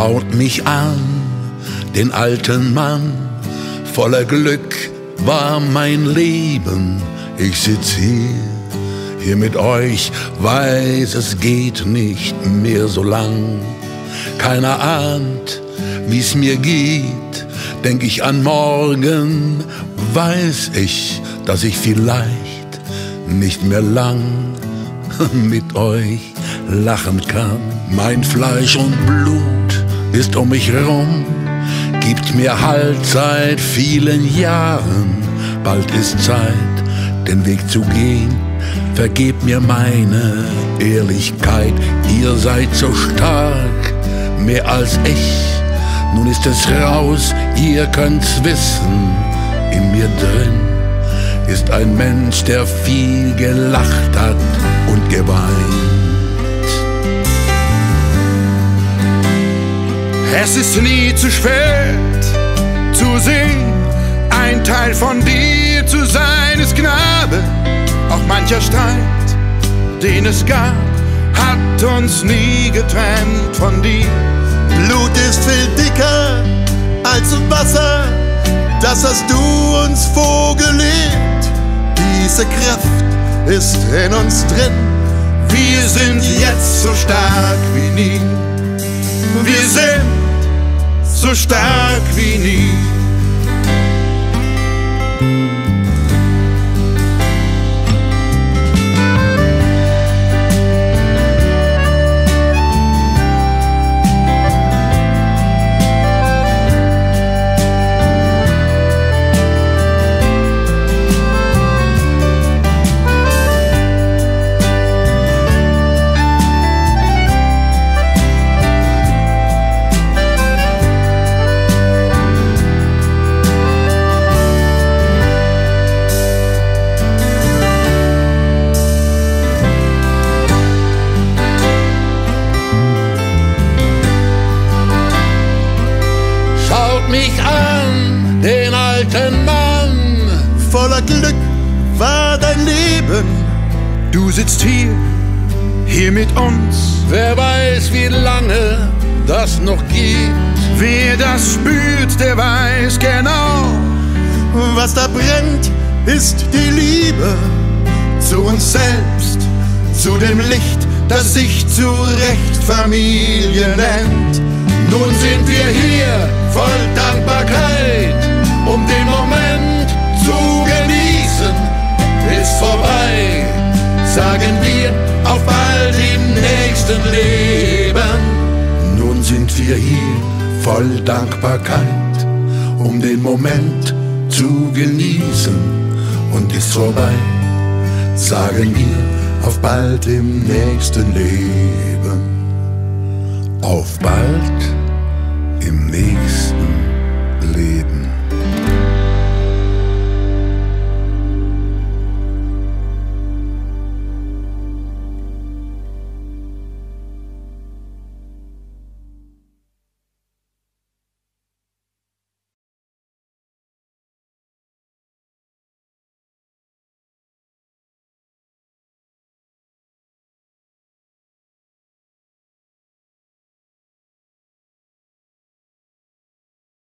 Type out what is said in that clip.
Schaut mich an, den alten Mann, voller Glück war mein Leben. Ich sitz hier mit euch, weiß, es geht nicht mehr so lang. Keiner ahnt, wie's mir geht, denk ich an morgen, weiß ich, dass ich vielleicht nicht mehr lang mit euch lachen kann. Mein Fleisch und Blut ist um mich rum, gibt mir Halt seit vielen Jahren. Bald ist Zeit, den Weg zu gehen, vergebt mir meine Ehrlichkeit. Ihr seid so stark, mehr als ich, nun ist es raus, ihr könnt's wissen, in mir drin ist ein Mensch, der viel gelacht hat und geweint. Es ist nie zu spät zu sehen, ein Teil von dir zu sein ist Gnade. Auch mancher Streit, den es gab, hat uns nie getrennt von dir. Blut ist viel dicker als Wasser, das hast du uns vorgelebt. Diese Kraft ist in uns drin, wir sind jetzt so stark wie nie. Wir sind so stark wie nie. Mich an, den alten Mann, voller Glück war dein Leben. Du sitzt hier mit uns. Wer weiß, wie lange das noch geht. Wer das spürt, der weiß genau, was da brennt, ist die Liebe zu uns selbst, zu dem Licht, das sich zu Recht Familie nennt. Nun sind wir hier voll Dankbarkeit, um den Moment zu genießen. Ist vorbei, sagen wir, auf bald im nächsten Leben. Nun sind wir hier voll Dankbarkeit, um den Moment zu genießen. Und ist vorbei, sagen wir, auf bald im nächsten Leben. Auf bald im nächsten